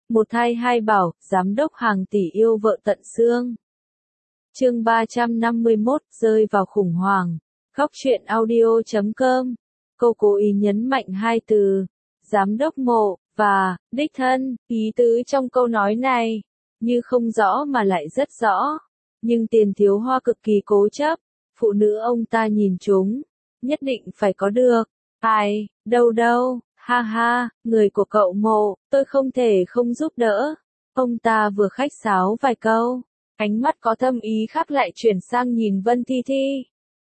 Một thai hai bảo, giám đốc hàng tỷ yêu vợ tận xương. Chương 351, rơi vào khủng hoảng. Góc truyện audio.com. Cô cố ý nhấn mạnh hai từ, giám đốc Mộ, và, đích thân, ý tứ trong câu nói này, như không rõ mà lại rất rõ. Nhưng Tiền Thiếu Hoa cực kỳ cố chấp, phụ nữ ông ta nhìn chúng, nhất định phải có được. Ai, đâu, ha ha, người của cậu Mộ, tôi không thể không giúp đỡ. Ông ta vừa khách sáo vài câu, ánh mắt có thâm ý khác lại chuyển sang nhìn Vân Thi Thi.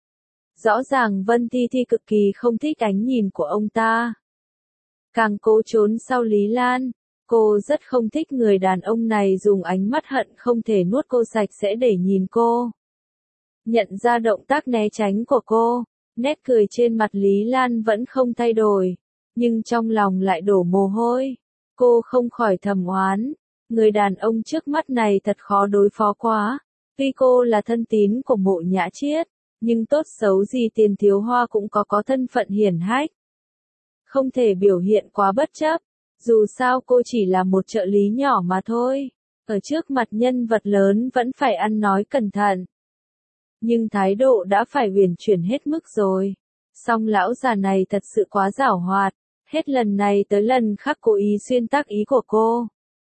Rõ ràng Vân Thi Thi cực kỳ không thích ánh nhìn của ông ta. Càng cố trốn sau Lý Lan, cô rất không thích người đàn ông này dùng ánh mắt hận không thể nuốt cô sạch sẽ để nhìn cô. Nhận ra động tác né tránh của cô, nét cười trên mặt Lý Lan vẫn không thay đổi, nhưng trong lòng lại đổ mồ hôi. Cô không khỏi thầm oán, người đàn ông trước mắt này thật khó đối phó quá. Tuy cô là thân tín của Mộ Nhã Chiết, nhưng tốt xấu gì Tiền Thiếu Hoa cũng có thân phận hiển hách. Không thể biểu hiện quá bất chấp, dù sao cô chỉ là một trợ lý nhỏ mà thôi. Ở trước mặt nhân vật lớn vẫn phải ăn nói cẩn thận. Nhưng thái độ đã phải huyền chuyển hết mức rồi. Song lão già này thật sự quá giảo hoạt, hết lần này tới lần khác cố ý xuyên tạc ý của cô.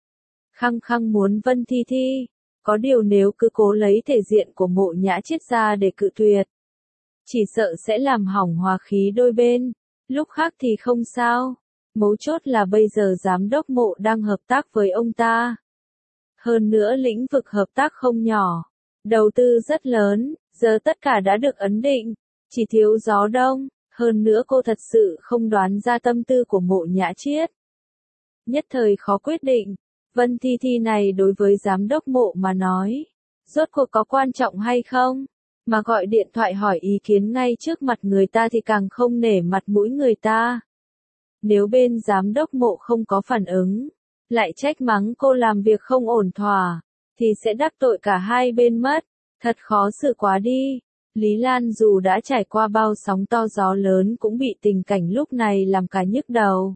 Khăng khăng muốn Vân Thi Thi, có điều nếu cứ cố lấy thể diện của Mộ Nhã Chiết ra để cự tuyệt, chỉ sợ sẽ làm hỏng hòa khí đôi bên. Lúc khác thì không sao, mấu chốt là bây giờ giám đốc Mộ đang hợp tác với ông ta. Hơn nữa lĩnh vực hợp tác không nhỏ, đầu tư rất lớn, giờ tất cả đã được ấn định, chỉ thiếu gió đông. Hơn nữa cô thật sự không đoán ra tâm tư của Mộ Nhã Chiết. Nhất thời khó quyết định, Vân Thi Thi này đối với giám đốc Mộ mà nói, rốt cuộc có quan trọng hay không? Mà gọi điện thoại hỏi ý kiến ngay trước mặt người ta thì càng không nể mặt mũi người ta. Nếu bên giám đốc Mộ không có phản ứng, lại trách mắng cô làm việc không ổn thỏa, thì sẽ đắc tội cả hai bên mất. Thật khó xử quá đi. Lý Lan dù đã trải qua bao sóng to gió lớn cũng bị tình cảnh lúc này làm cả nhức đầu.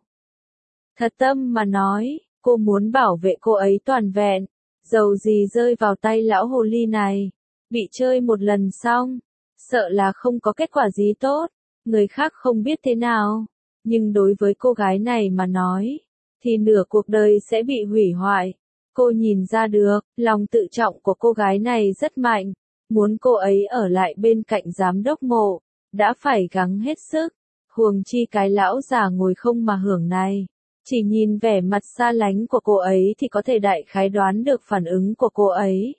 Thật tâm mà nói, cô muốn bảo vệ cô ấy toàn vẹn, dầu gì rơi vào tay lão hồ ly này, bị chơi một lần xong, sợ là không có kết quả gì tốt, người khác không biết thế nào, nhưng đối với cô gái này mà nói, thì nửa cuộc đời sẽ bị hủy hoại. Cô nhìn ra được, lòng tự trọng của cô gái này rất mạnh. Muốn cô ấy ở lại bên cạnh giám đốc Mộ, đã phải gắng hết sức, huống chi cái lão già ngồi không mà hưởng này. Chỉ nhìn vẻ mặt xa lánh của cô ấy thì có thể đại khái đoán được phản ứng của cô ấy.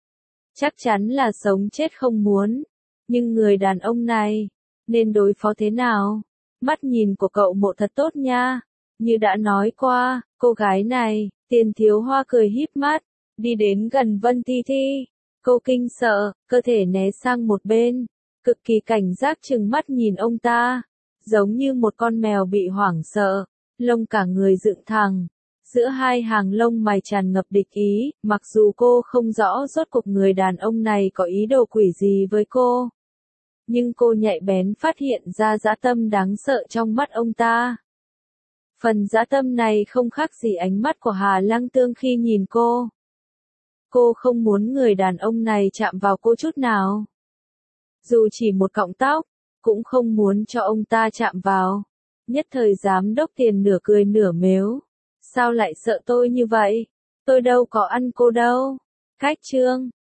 Chắc chắn là sống chết không muốn, nhưng người đàn ông này, nên đối phó thế nào? Mắt nhìn của cậu Mộ thật tốt nha, như đã nói qua, cô gái này, Tiền Thiếu Hoa cười híp mắt, đi đến gần Vân Thi Thi. Cô kinh sợ, cơ thể né sang một bên, cực kỳ cảnh giác trừng mắt nhìn ông ta, giống như một con mèo bị hoảng sợ, lông cả người dựng thẳng, giữa hai hàng lông mày tràn ngập địch ý, mặc dù cô không rõ rốt cuộc người đàn ông này có ý đồ quỷ gì với cô. Nhưng cô nhạy bén phát hiện ra dã tâm đáng sợ trong mắt ông ta. Phần dã tâm này không khác gì ánh mắt của Hà Lăng Tương khi nhìn cô. Cô không muốn người đàn ông này chạm vào cô chút nào. Dù chỉ một cọng tóc, cũng không muốn cho ông ta chạm vào. Nhất thời giám đốc Tiền nửa cười nửa mếu. Sao lại sợ tôi như vậy? Tôi đâu có ăn cô đâu. Cách chương.